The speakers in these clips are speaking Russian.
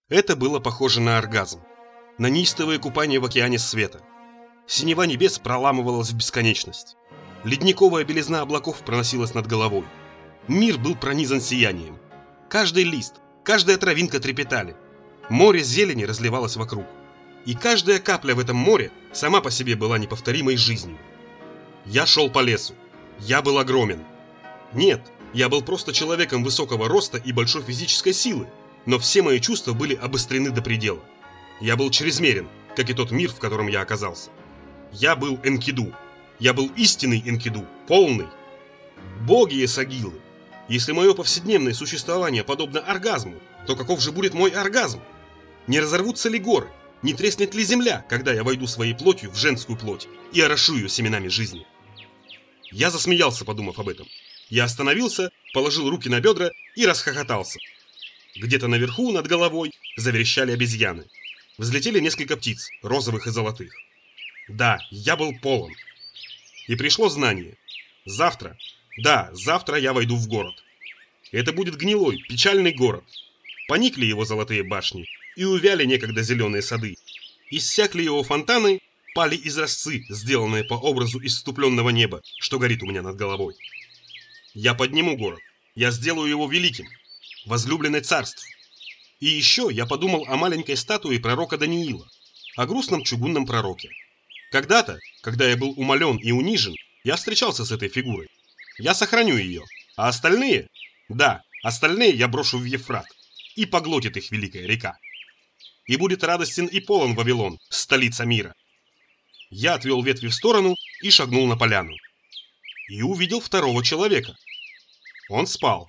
Это было похоже на оргазм, на неистовое купание в океане света. Синева небес проламывалась в бесконечность. Ледниковая белизна облаков проносилась над головой. Мир был пронизан сиянием. Каждый лист, каждая травинка трепетали. Море зелени разливалось вокруг. И каждая капля в этом море сама по себе была неповторимой жизнью. Я шел по лесу. Я был огромен. Нет, я был просто человеком высокого роста и большой физической силы, но все мои чувства были обострены до предела. Я был чрезмерен, как и тот мир, в котором я оказался. Я был Энкиду. Я был истинный Энкиду, полный. Боги Эсагилы, если мое повседневное существование подобно оргазму, то каков же будет мой оргазм? Не разорвутся ли горы? Не треснет ли земля, когда я войду своей плотью в женскую плоть и орошу ее семенами жизни? Я засмеялся, подумав об этом. Я остановился, положил руки на бедра и расхохотался. Где-то наверху, над головой, заверещали обезьяны. Взлетели несколько птиц, розовых и золотых. Да, я был полон. И пришло знание. Завтра я войду в город. Это будет гнилой, печальный город. Поникли его золотые башни, и увяли некогда зеленые сады. Иссякли его фонтаны, пали изразцы, сделанные по образу исступленного неба, что горит у меня над головой. Я подниму город, я сделаю его великим, возлюбленный царств. И еще я подумал о маленькой статуе пророка Даниила, о грустном чугунном пророке. Когда-то, когда я был умолен и унижен, я встречался с этой фигурой. Я сохраню ее, а остальные, остальные я брошу в Евфрат, и поглотит их великая река. И будет радостен и полон Вавилон, столица мира. Я отвел ветви в сторону и шагнул на поляну. И увидел второго человека. Он спал.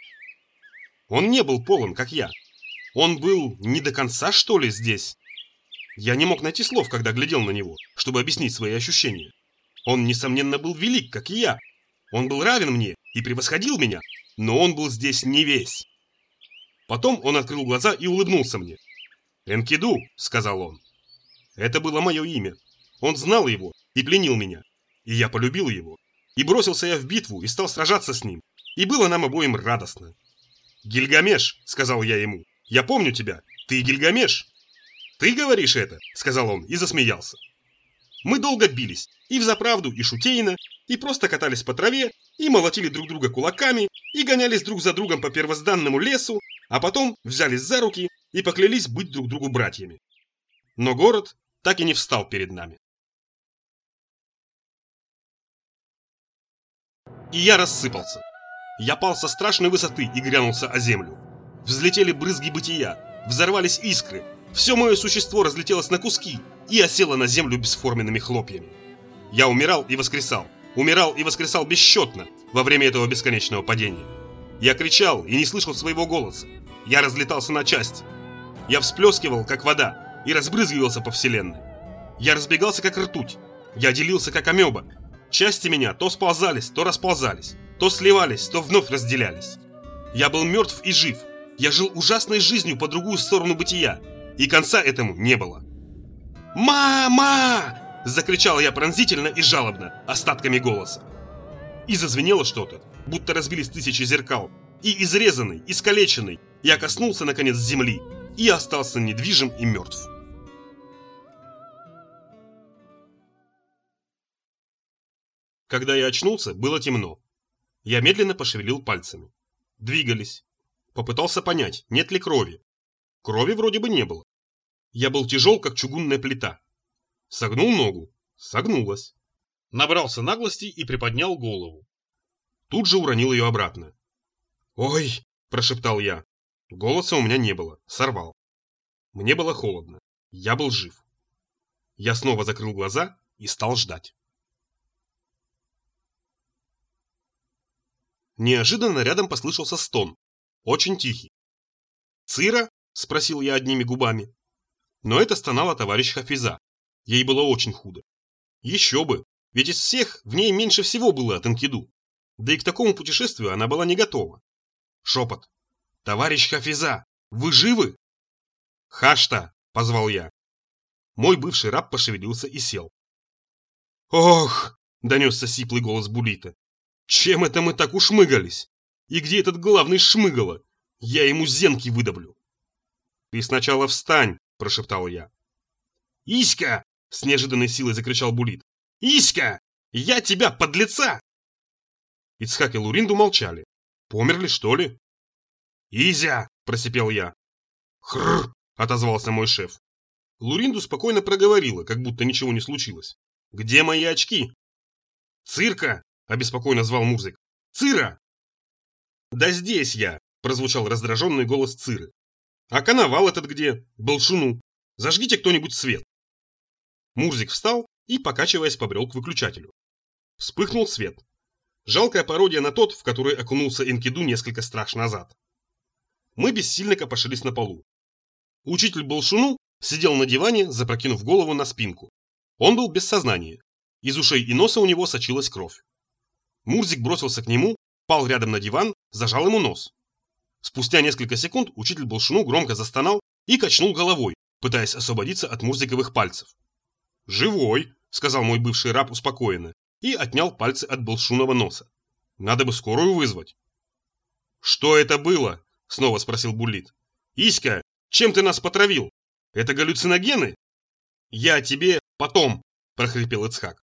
Он не был полон, как я. Он был не до конца, что ли, здесь? Я не мог найти слов, когда глядел на него, чтобы объяснить свои ощущения. Он, несомненно, был велик, как и я. Он был равен мне и превосходил меня, но он был здесь не весь. Потом он открыл глаза и улыбнулся мне. «Энкиду», — сказал он. Это было мое имя. Он знал его и пленил меня. И я полюбил его. И бросился я в битву и стал сражаться с ним. И было нам обоим радостно. «Гильгамеш», — сказал я ему, — «я помню тебя. Ты Гильгамеш». «Ты говоришь это», — сказал он и засмеялся. Мы долго бились, и взаправду, и шутейно, и просто катались по траве, и молотили друг друга кулаками, и гонялись друг за другом по первозданному лесу, а потом взялись за руки и поклялись быть друг другу братьями. Но город так и не встал перед нами. И я рассыпался. Я пал со страшной высоты и грянулся о землю. Взлетели брызги бытия, взорвались искры, все мое существо разлетелось на куски и осело на землю бесформенными хлопьями. Я умирал и воскресал бесчетно во время этого бесконечного падения. Я кричал и не слышал своего голоса. Я разлетался на части. Я всплескивал, как вода, и разбрызгивался по вселенной. Я разбегался, как ртуть. Я делился, как амеба. Части меня то сползались, то расползались, то сливались, то вновь разделялись. Я был мертв и жив. Я жил ужасной жизнью по другую сторону бытия, и конца этому не было. «Мама!» – закричал я пронзительно и жалобно, остатками голоса. И зазвенело что-то, будто разбились тысячи зеркал, и изрезанный, искалеченный, я коснулся наконец земли и остался недвижим и мертв. Когда я очнулся, было темно. Я медленно пошевелил пальцами. Двигались. Попытался понять, нет ли крови. Крови вроде бы не было. Я был тяжел, как чугунная плита. Согнул ногу. Согнулась. Набрался наглости и приподнял голову. Тут же уронил ее обратно. «Ой!» – прошептал я. Голоса у меня не было. Сорвал. Мне было холодно. Я был жив. Я снова закрыл глаза и стал ждать. Неожиданно рядом послышался стон. Очень тихий. «Цира?» – спросил я одними губами. Но это стонала товарищ Хафиза. Ей было очень худо. Еще бы, ведь из всех в ней меньше всего было от Энкиду. Да и к такому путешествию она была не готова. Шепот. «Товарищ Хафиза, вы живы?» «Хашта!» – позвал я. Мой бывший раб пошевелился и сел. «Ох!» – донесся сиплый голос Булита. «Чем это мы так ушмыгались? И где этот главный шмыгало? Я ему зенки выдавлю!» «Ты сначала встань!» – прошептал я. «Иська!» – с неожиданной силой закричал Булит. «Иська! Я тебя, подлеца!» Ицхак и Луринду молчали. Померли, что ли? «Изя!» – просипел я. «Хрррр!» – отозвался мой шеф. Луринду спокойно проговорила, как будто ничего не случилось. «Где мои очки?» «Цирка!» – обеспокоенно звал Мурзик. «Цира!» «Да здесь я!» – прозвучал раздраженный голос Циры. «А коновал этот где? Болшуну! Зажгите кто-нибудь свет!» Мурзик встал и, покачиваясь, побрел к выключателю. Вспыхнул свет. Жалкая пародия на тот, в который окунулся Энкиду несколько страж назад. Мы бессильно копошились на полу. Учитель Болшуну сидел на диване, запрокинув голову на спинку. Он был без сознания. Из ушей и носа у него сочилась кровь. Мурзик бросился к нему, пал рядом на диван, зажал ему нос. Спустя несколько секунд учитель Болшуну громко застонал и качнул головой, пытаясь освободиться от Мурзиковых пальцев. «Живой», — сказал мой бывший раб успокоенно, и отнял пальцы от Болшунова носа. «Надо бы скорую вызвать». «Что это было?» — снова спросил Булит. «Иська, чем ты нас потравил? Это галлюциногены?» «Я тебе потом», — прохрипел Ицхак.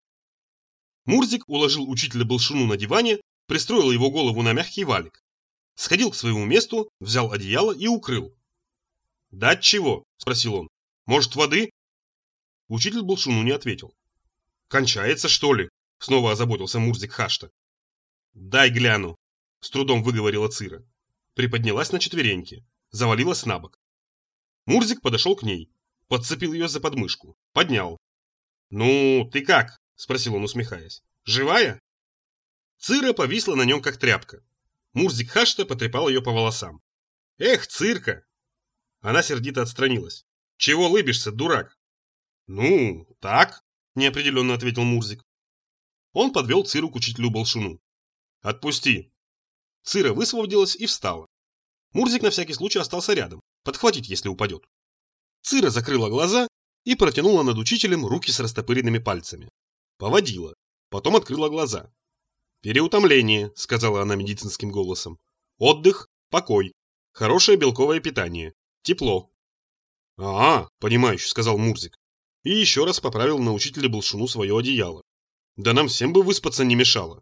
Мурзик уложил учителя Болшуну на диване, пристроил его голову на мягкий валик. Сходил к своему месту, взял одеяло и укрыл. «Дать чего?» – спросил он. «Может, воды?» Учитель Болшуну не ответил. «Кончается, что ли?» – снова озаботился Мурзик Хашта. «Дай гляну», – с трудом выговорила Цира. Приподнялась на четвереньки, завалилась на бок. Мурзик подошел к ней, подцепил ее за подмышку, поднял. «Ну, ты как?» – спросил он, усмехаясь. «Живая?» Цира повисла на нем, как тряпка. Мурзик Хашта потрепал ее по волосам. «Эх, Цирка!» Она сердито отстранилась. «Чего лыбишься, дурак?» «Ну, так», – неопределенно ответил Мурзик. Он подвел Циру к учителю Болшуну. «Отпусти». Цира высвободилась и встала. Мурзик на всякий случай остался рядом, подхватить, если упадет. Цира закрыла глаза и протянула над учителем руки с растопыренными пальцами. Поводила, потом открыла глаза. «Переутомление», — сказала она медицинским голосом. «Отдых, покой, хорошее белковое питание, тепло». Понимающе», — сказал Мурзик. И еще раз поправил на учителя Болшуну свое одеяло. «Да нам всем бы выспаться не мешало».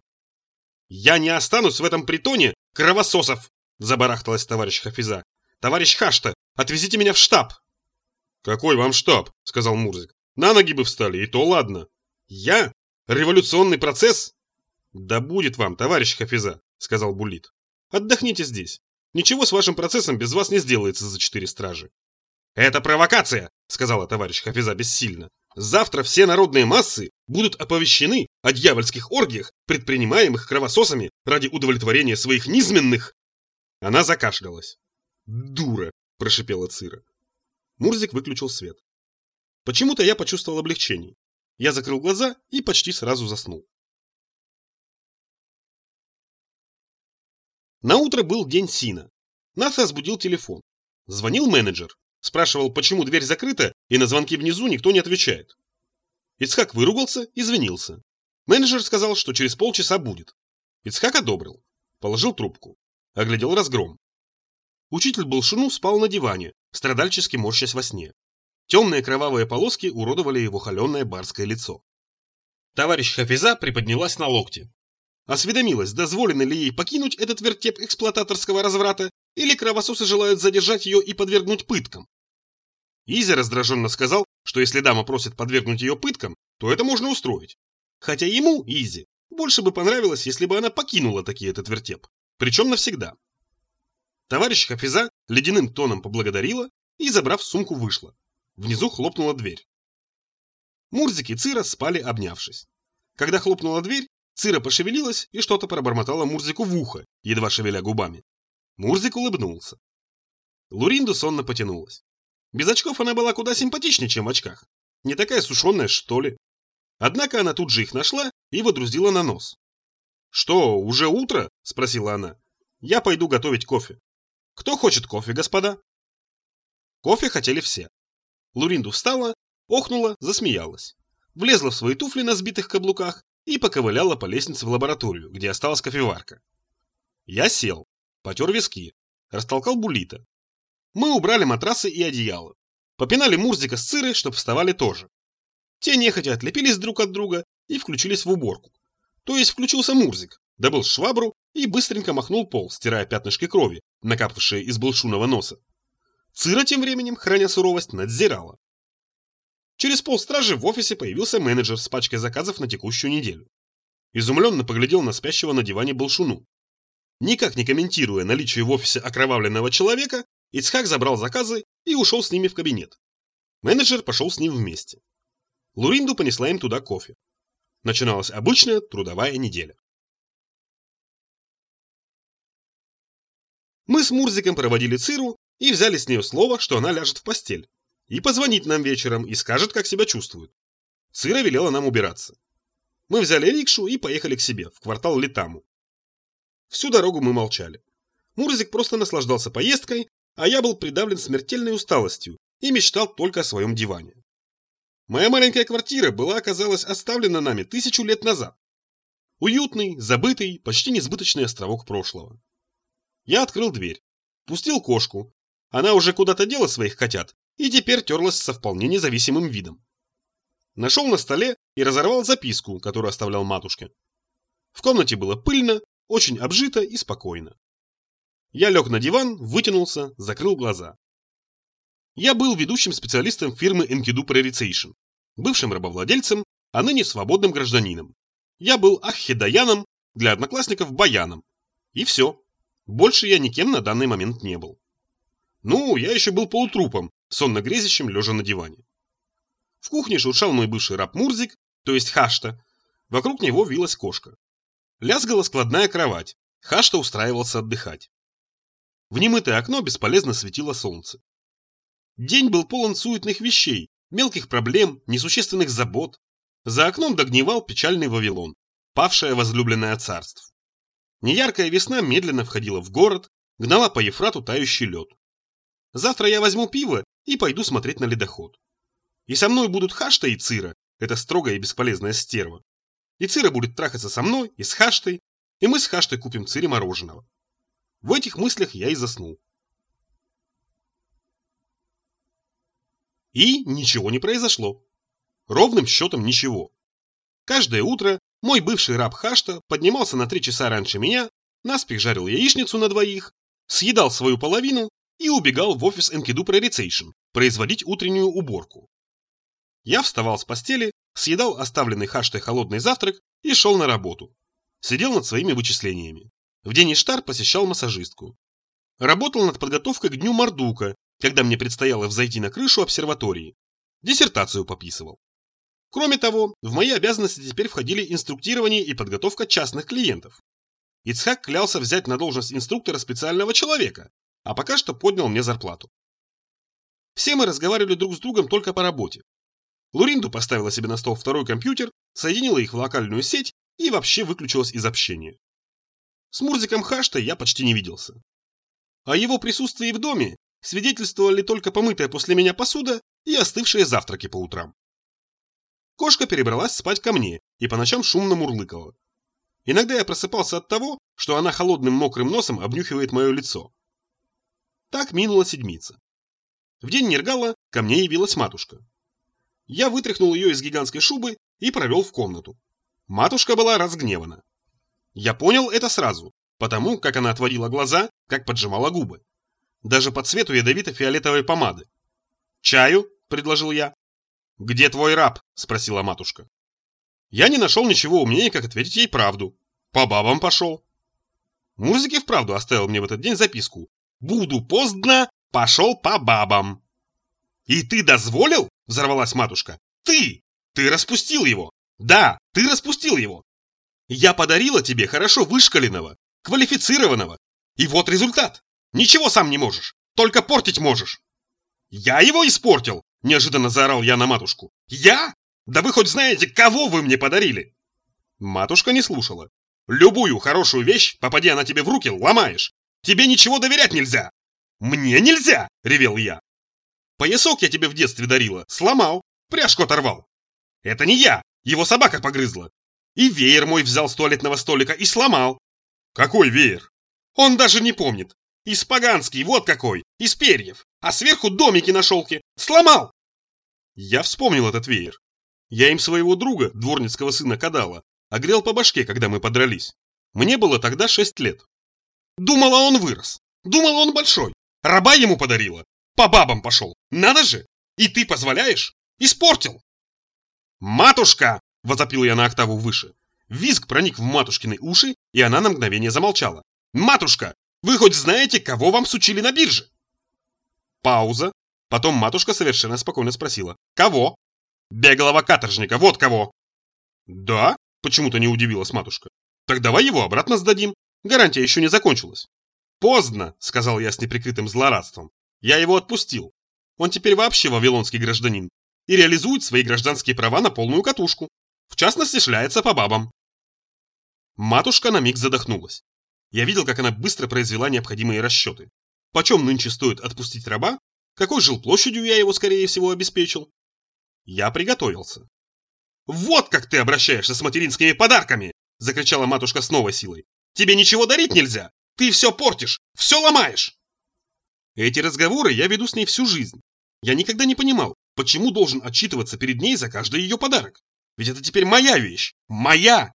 «Я не останусь в этом притоне кровососов!» — забарахталась товарищ Хафиза. «Товарищ Хашта, отвезите меня в штаб!» «Какой вам штаб?» — сказал Мурзик. «На ноги бы встали, и то ладно». «Я? Революционный процесс?» «Да будет вам, товарищ Хафиза», — сказал Булит. «Отдохните здесь. Ничего с вашим процессом без вас не сделается за 4 стражи». «Это провокация», — сказала товарищ Хафиза бессильно. «Завтра все народные массы будут оповещены о дьявольских оргиях, предпринимаемых кровососами ради удовлетворения своих низменных...» Она закашлялась. «Дура», — прошипела Цира. Мурзик выключил свет. Почему-то я почувствовал облегчение. Я закрыл глаза и почти сразу заснул. Наутро был день Сина. Нас разбудил телефон. Звонил менеджер. Спрашивал, почему дверь закрыта, и на звонки внизу никто не отвечает. Ицхак выругался, извинился. Менеджер сказал, что через полчаса будет. Ицхак одобрил. Положил трубку. Оглядел разгром. Учитель Болшуну спал на диване, страдальчески морщась во сне. Темные кровавые полоски уродовали его холеное барское лицо. Товарищ Хафиза приподнялась на локте. Осведомилась, дозволено ли ей покинуть этот вертеп эксплуататорского разврата, или кровососы желают задержать ее и подвергнуть пыткам. Изя раздраженно сказал, что если дама просит подвергнуть ее пыткам, то это можно устроить. Хотя ему, Изе, больше бы понравилось, если бы она покинула таки этот вертеп. Причем навсегда. Товарищ Хафиза ледяным тоном поблагодарила и, забрав сумку, вышла. Внизу хлопнула дверь. Мурзик и Цира спали, обнявшись. Когда хлопнула дверь, Цира пошевелилась и что-то пробормотала Мурзику в ухо, едва шевеля губами. Мурзик улыбнулся. Луринду сонно потянулась. Без очков она была куда симпатичнее, чем в очках. Не такая сушеная, что ли. Однако она тут же их нашла и водрузила на нос. «Что, уже утро?» – спросила она. «Я пойду готовить кофе». «Кто хочет кофе, господа?» Кофе хотели все. Луринду встала, охнула, засмеялась. Влезла в свои туфли на сбитых каблуках и поковыляла по лестнице в лабораторию, где осталась кофеварка. Я сел, потер виски, растолкал Булита. Мы убрали матрасы и одеяло. Попинали Мурзика с Цирой, чтоб вставали тоже. Те нехотя отлепились друг от друга и включились в уборку. То есть включился Мурзик, добыл швабру и быстренько махнул пол, стирая пятнышки крови, накапавшие из Былшунова носа. Цира тем временем, храня суровость, надзирала. Через полстражи в офисе появился менеджер с пачкой заказов на текущую неделю. Изумленно поглядел на спящего на диване Былшуну. Никак не комментируя наличие в офисе окровавленного человека, Ицхак забрал заказы и ушел с ними в кабинет. Менеджер пошел с ним вместе. Луринду понесла им туда кофе. Начиналась обычная трудовая неделя. Мы с Мурзиком проводили Циру и взяли с нее слово, что она ляжет в постель. И позвонит нам вечером и скажет, как себя чувствует. Цира велела нам убираться. Мы взяли рикшу и поехали к себе, в квартал Литаму. Всю дорогу мы молчали. Мурзик просто наслаждался поездкой, а я был придавлен смертельной усталостью и мечтал только о своем диване. Моя маленькая квартира была, оказалось, оставлена нами 1000 лет назад. Уютный, забытый, почти несбыточный островок прошлого. Я открыл дверь, пустил кошку. Она уже куда-то дела своих котят и теперь терлась со вполне независимым видом. Нашел на столе и разорвал записку, которую оставлял матушке. В комнате было пыльно, очень обжито и спокойно. Я лег на диван, вытянулся, закрыл глаза. Я был ведущим специалистом фирмы Enkidu Prioritization, бывшим рабовладельцем, а ныне свободным гражданином. Я был аххедаяном, для одноклассников баяном. И все. Больше я никем на данный момент не был. Ну, я еще был полутрупом, сонно грезящим, лежа на диване. В кухне шуршал мой бывший раб Мурзик, то есть Хашта. Вокруг него вилась кошка. Лязгала складная кровать. Хашта устраивался отдыхать. В немытое окно бесполезно светило солнце. День был полон суетных вещей, мелких проблем, несущественных забот. За окном догнивал печальный Вавилон, павшее возлюбленное царств. Неяркая весна медленно входила в город, гнала по Ефрату тающий лед. Завтра я возьму пиво и пойду смотреть на ледоход. И со мной будут Хашта и Цира, эта строгая и бесполезная стерва. И Цира будет трахаться со мной и с Хаштой, и мы с Хаштой купим Цире мороженого. В этих мыслях я и заснул. И ничего не произошло. Ровным счетом ничего. Каждое утро мой бывший раб Хашта поднимался на 3 часа раньше меня, наспех жарил яичницу на двоих, съедал свою половину и убегал в офис Enkidu Prioritization производить утреннюю уборку. Я вставал с постели, съедал оставленный Хаштой холодный завтрак и шел на работу. Сидел над своими вычислениями. В день Иштар посещал массажистку. Работал над подготовкой к дню Мардука, когда мне предстояло взойти на крышу обсерватории. Диссертацию пописывал. Кроме того, в мои обязанности теперь входили инструктирование и подготовка частных клиентов. Ицхак клялся взять на должность инструктора специального человека, а пока что поднял мне зарплату. Все мы разговаривали друг с другом только по работе. Луринду поставила себе на стол второй компьютер, соединила их в локальную сеть и вообще выключилась из общения. С Мурзиком Хаштой я почти не виделся. О его присутствии в доме свидетельствовали только помытая после меня посуда и остывшие завтраки по утрам. Кошка перебралась спать ко мне и по ночам шумно мурлыкала. Иногда я просыпался от того, что она холодным мокрым носом обнюхивает мое лицо. Так минула седмица. В день Нергала ко мне явилась матушка. Я вытряхнул ее из гигантской шубы и провел в комнату. Матушка была разгневана. Я понял это сразу, потому как она отводила глаза, как поджимала губы. Даже по цвету ядовито-фиолетовой помады. «Чаю?» – предложил я. «Где твой раб?» – спросила матушка. Я не нашел ничего умнее, как ответить ей правду. По бабам пошел. Мурзик и вправду оставил мне в этот день записку. «Буду поздно, пошел по бабам». «И ты дозволил?» – взорвалась матушка. «Ты! Ты распустил его! Да, ты распустил его! Я подарила тебе хорошо вышкаленного, квалифицированного. И вот результат. Ничего сам не можешь, только портить можешь». «Я его испортил!» – неожиданно заорал я на матушку. «Я? Да вы хоть знаете, кого вы мне подарили?» Матушка не слушала. «Любую хорошую вещь, попади она тебе в руки, ломаешь. Тебе ничего доверять нельзя». «Мне нельзя!» – ревел я. «Поясок я тебе в детстве дарила, сломал, пряжку оторвал. Это не я, его собака погрызла. И веер мой взял с туалетного столика и сломал». «Какой веер?» «Он даже не помнит. Испоганский, вот какой, из перьев, а сверху домики на шелке. Сломал!» Я вспомнил этот веер. Я им своего друга, дворницкого сына Кадала, огрел по башке, когда мы подрались. Мне было тогда 6 лет. Думала, он вырос. Думала, он большой. Раба ему подарила. По бабам пошел. Надо же! И ты позволяешь? Испортил! «Матушка!» – возопил я на октаву выше. Визг проник в матушкины уши, и она на мгновение замолчала. «Матушка, вы хоть знаете, кого вам сучили на бирже?» Пауза. Потом матушка совершенно спокойно спросила. «Кого?» «Беглого каторжника, вот кого!» «Да?» – почему-то не удивилась матушка. «Так давай его обратно сдадим. Гарантия еще не закончилась». «Поздно», – сказал я с неприкрытым злорадством. «Я его отпустил. Он теперь вообще вавилонский гражданин и реализует свои гражданские права на полную катушку. В частности, шляется по бабам». Матушка на миг задохнулась. Я видел, как она быстро произвела необходимые расчеты. Почем нынче стоит отпустить раба? Какой жилплощадью я его, скорее всего, обеспечил? Я приготовился. «Вот как ты обращаешься с материнскими подарками!» – закричала матушка с новой силой. «Тебе ничего дарить нельзя! Ты все портишь, все ломаешь!» Эти разговоры я веду с ней всю жизнь. Я никогда не понимал, почему должен отчитываться перед ней за каждый ее подарок. Ведь это теперь моя вещь. Моя!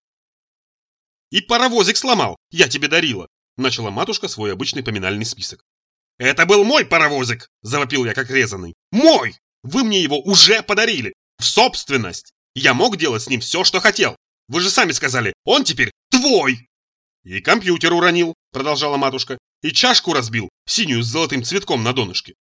«И паровозик сломал, я тебе дарила», – начала матушка свой обычный поминальный список. «Это был мой паровозик!» – завопил я как резаный. «Мой! Вы мне его уже подарили! В собственность! Я мог делать с ним все, что хотел! Вы же сами сказали, он теперь твой!» «И компьютер уронил», – продолжала матушка, «и чашку разбил, синюю с золотым цветком на донышке».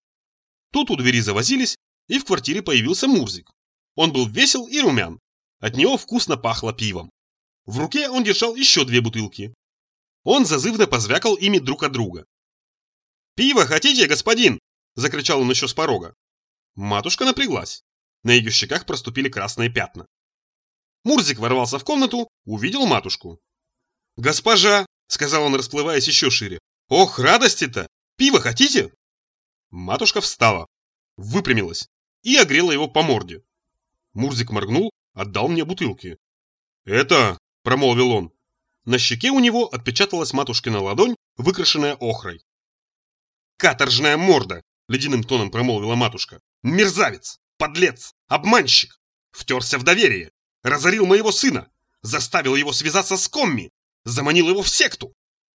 Тут у двери завозились, и в квартире появился Мурзик. Он был весел и румян. От него вкусно пахло пивом. В руке он держал еще 2 бутылки. Он зазывно позвякал ими друг от друга. «Пиво хотите, господин?» – закричал он еще с порога. Матушка напряглась. На ее щеках проступили красные пятна. Мурзик ворвался в комнату, увидел матушку. «Госпожа!» – сказал он, расплываясь еще шире. «Ох, радости-то! Пиво хотите?» Матушка встала, выпрямилась и огрела его по морде. Мурзик моргнул, отдал мне бутылки. «Это...» – промолвил он. На щеке у него отпечаталась матушкина ладонь, выкрашенная охрой. «Каторжная морда!» – ледяным тоном промолвила матушка. «Мерзавец! Подлец! Обманщик! Втерся в доверие! Разорил моего сына! Заставил его связаться с комми! Заманил его в секту!»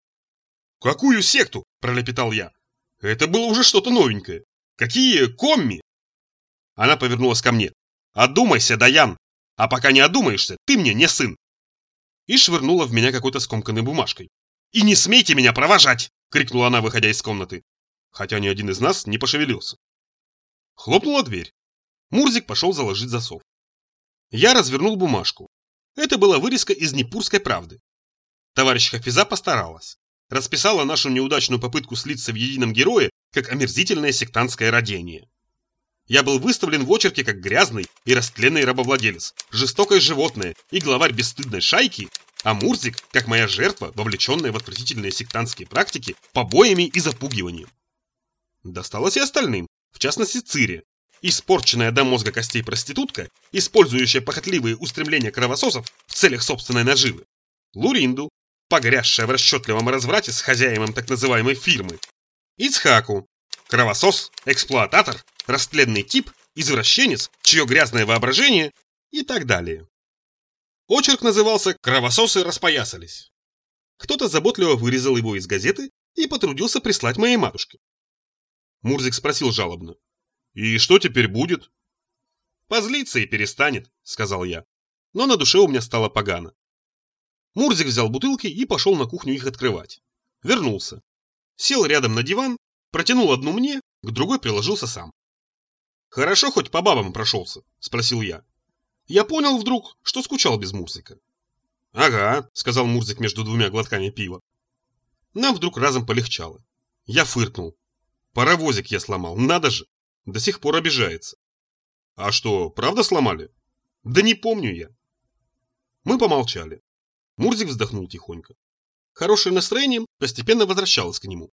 «Какую секту?» – пролепетал я. Это было уже что-то новенькое. «Какие комми?» Она повернулась ко мне. «Одумайся, Даян! А пока не одумаешься, ты мне не сын!» И швырнула в меня какой-то скомканной бумажкой. «И не смейте меня провожать!» – крикнула она, выходя из комнаты. Хотя ни один из нас не пошевелился. Хлопнула дверь. Мурзик пошел заложить засов. Я развернул бумажку. Это была вырезка из Днепурской правды. Товарищ Хафиза постаралась. Расписала нашу неудачную попытку слиться в едином герое, как омерзительное сектантское родение. Я был выставлен в очерке как грязный и растленный рабовладелец, жестокое животное и главарь бесстыдной шайки, а Мурзик как моя жертва, вовлеченная в отвратительные сектантские практики побоями и запугиванием. Досталось и остальным, в частности Цире, испорченная до мозга костей проститутка, использующая похотливые устремления кровососов в целях собственной наживы, Луринду, погрязшая в расчетливом разврате с хозяином так называемой фирмы, Ицхаку, кровосос, эксплуататор, растленный тип, извращенец, чье грязное воображение и так далее. Очерк назывался «Кровососы распоясались». Кто-то заботливо вырезал его из газеты и потрудился прислать моей матушке. Мурзик спросил жалобно. «И что теперь будет?» «Позлится и перестанет», — сказал я. Но на душе у меня стало погано. Мурзик взял бутылки и пошел на кухню их открывать. Вернулся. Сел рядом на диван, протянул одну мне, к другой приложился сам. «Хорошо хоть по бабам прошелся?» — спросил я. Я понял вдруг, что скучал без Мурзика. «Ага», — сказал Мурзик между 2 глотками пива. Нам вдруг разом полегчало. Я фыркнул. Паровозик я сломал, надо же. До сих пор обижается. «А что, правда сломали?» «Да не помню я». Мы помолчали. Мурзик вздохнул тихонько. Хорошее настроение постепенно возвращалось к нему.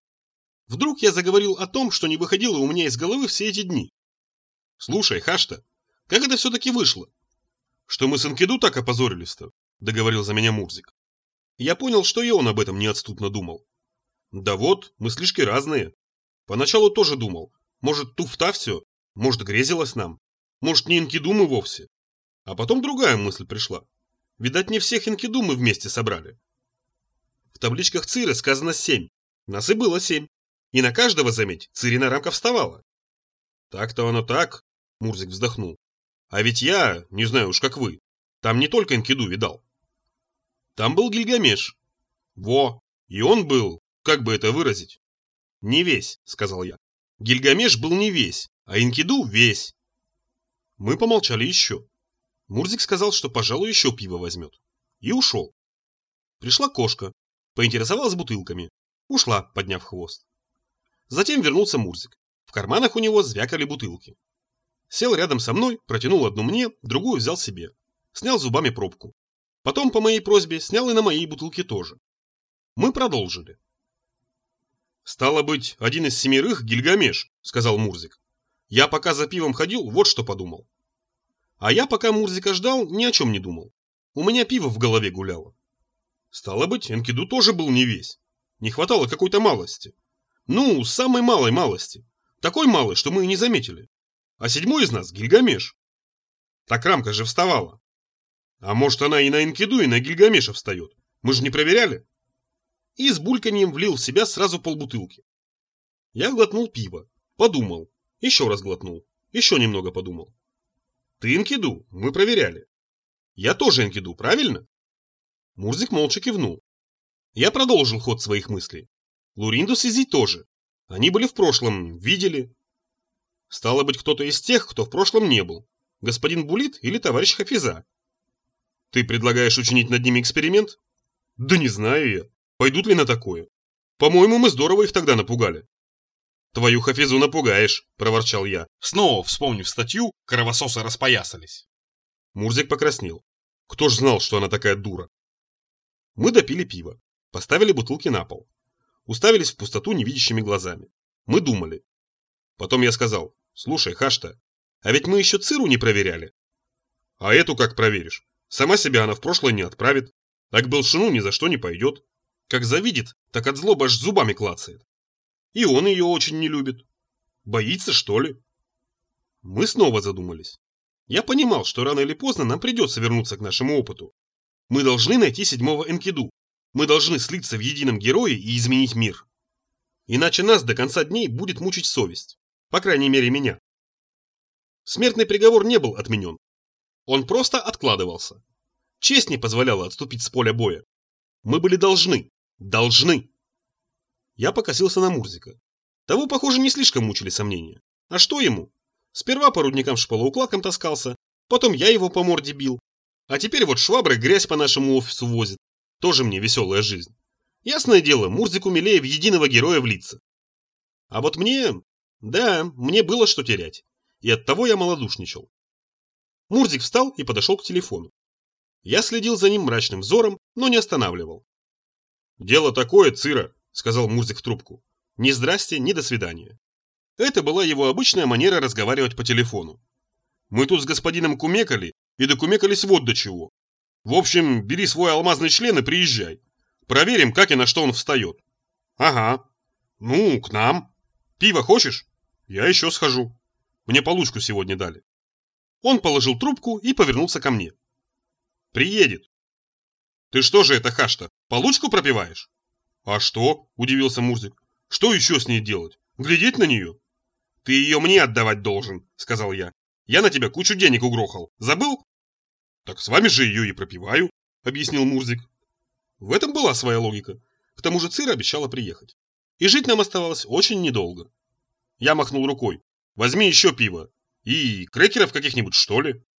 Вдруг я заговорил о том, что не выходило у меня из головы все эти дни. «Слушай, Хашта, как это все-таки вышло?» «Что мы с Энкиду так опозорились-то?» — договорил за меня Мурзик. Я понял, что и он об этом неотступно думал. Да вот, мыслишки разные. Поначалу тоже думал, может, туфта все, может, грезилось нам, может, не инкиду мы вовсе. А потом другая мысль пришла. Видать, не всех инкиду мы вместе собрали. В табличках ЦИРы сказано 7. Нас и было 7. И на каждого, заметь, ЦИРина рамка вставала. Так-то оно так, Мурзик вздохнул. А ведь я, не знаю уж как вы, там не только инкиду видал. Там был Гильгамеш. Во, и он был, как бы это выразить? Не весь, сказал я. Гильгамеш был не весь, а инкиду весь. Мы помолчали еще. Мурзик сказал, что, пожалуй, еще пиво возьмет. И ушел. Пришла кошка, поинтересовалась бутылками. Ушла, подняв хвост. Затем вернулся Мурзик. В карманах у него звякали бутылки. Сел рядом со мной, протянул одну мне, другую взял себе. Снял зубами пробку. Потом, по моей просьбе, снял и на моей бутылке тоже. Мы продолжили. «Стало быть, один из 7 Гильгамеш», — сказал Мурзик. «Я пока за пивом ходил, вот что подумал». А я, пока Мурзика ждал, ни о чем не думал. У меня пиво в голове гуляло. Стало быть, Энкиду тоже был не весь. Не хватало какой-то малости. Ну, самой малой малости. Такой малой, что мы и не заметили. А 7 из нас — Гильгамеш. Так рамка же вставала. А может, она и на Энкиду, и на Гильгамеша встает. Мы же не проверяли. И с бульканьем влил в себя сразу полбутылки. Я глотнул пиво, подумал, еще раз глотнул, еще немного подумал. Ты Энкиду, мы проверяли. Я тоже Энкиду, правильно? Мурзик молча кивнул. Я продолжил ход своих мыслей. Луриндус и Зи тоже. Они были в прошлом, видели. Стало быть, кто-то из тех, кто в прошлом не был. Господин Булит или товарищ Хафиза. Ты предлагаешь учинить над ними эксперимент? Да не знаю я. Пойдут ли на такое? По-моему, мы здорово их тогда напугали. Твою Хафизу напугаешь, проворчал я, снова вспомнив статью «Кровососы распоясались». Мурзик покраснел. Кто ж знал, что она такая дура? Мы допили пиво, поставили бутылки на пол. Уставились в пустоту невидящими глазами. Мы думали. Потом я сказал: слушай, Хашта, а ведь мы еще Циру не проверяли. А эту как проверишь? Сама себя она в прошлое не отправит, а к Белшину ни за что не пойдет. Как завидит, так от злобы аж зубами клацает. И он ее очень не любит. Боится, что ли? Мы снова задумались. Я понимал, что рано или поздно нам придется вернуться к нашему опыту. Мы должны найти 7-го Энкиду. Мы должны слиться в едином герое и изменить мир. Иначе нас до конца дней будет мучить совесть. По крайней мере, меня. Смертный приговор не был отменен. Он просто откладывался. Честь не позволяла отступить с поля боя. Мы были должны. Должны. Я покосился на Мурзика. Того, похоже, не слишком мучили сомнения. А что ему? Сперва по рудникам шпалоуклаком таскался, потом я его по морде бил. А теперь вот шваброй грязь по нашему офису возит. Тоже мне веселая жизнь. Ясное дело, Мурзику милее в единого героя влиться. А вот мне... Да, мне было что терять. И оттого я малодушничал. Мурзик встал и подошел к телефону. Я следил за ним мрачным взором, но не останавливал. «Дело такое, Цира», — сказал Мурзик в трубку. «Ни здрасте, ни до свидания». Это была его обычная манера разговаривать по телефону. «Мы тут с господином кумекали, и докумекались вот до чего. В общем, бери свой алмазный член и приезжай. Проверим, как и на что он встает». «Ага. Ну, к нам. Пиво хочешь? Я еще схожу. Мне получку сегодня дали». Он положил трубку и повернулся ко мне. «Приедет». «Ты что же это, Хашта, получку пропиваешь?» «А что?» – удивился Мурзик. «Что еще с ней делать? Глядеть на нее?» «Ты ее мне отдавать должен», – сказал я. «Я на тебя кучу денег угрохал. Забыл?» «Так с вами же ее и пропиваю», – объяснил Мурзик. В этом была своя логика. К тому же Цира обещала приехать. И жить нам оставалось очень недолго. Я махнул рукой. «Возьми еще пиво. И крекеров каких-нибудь, что ли?»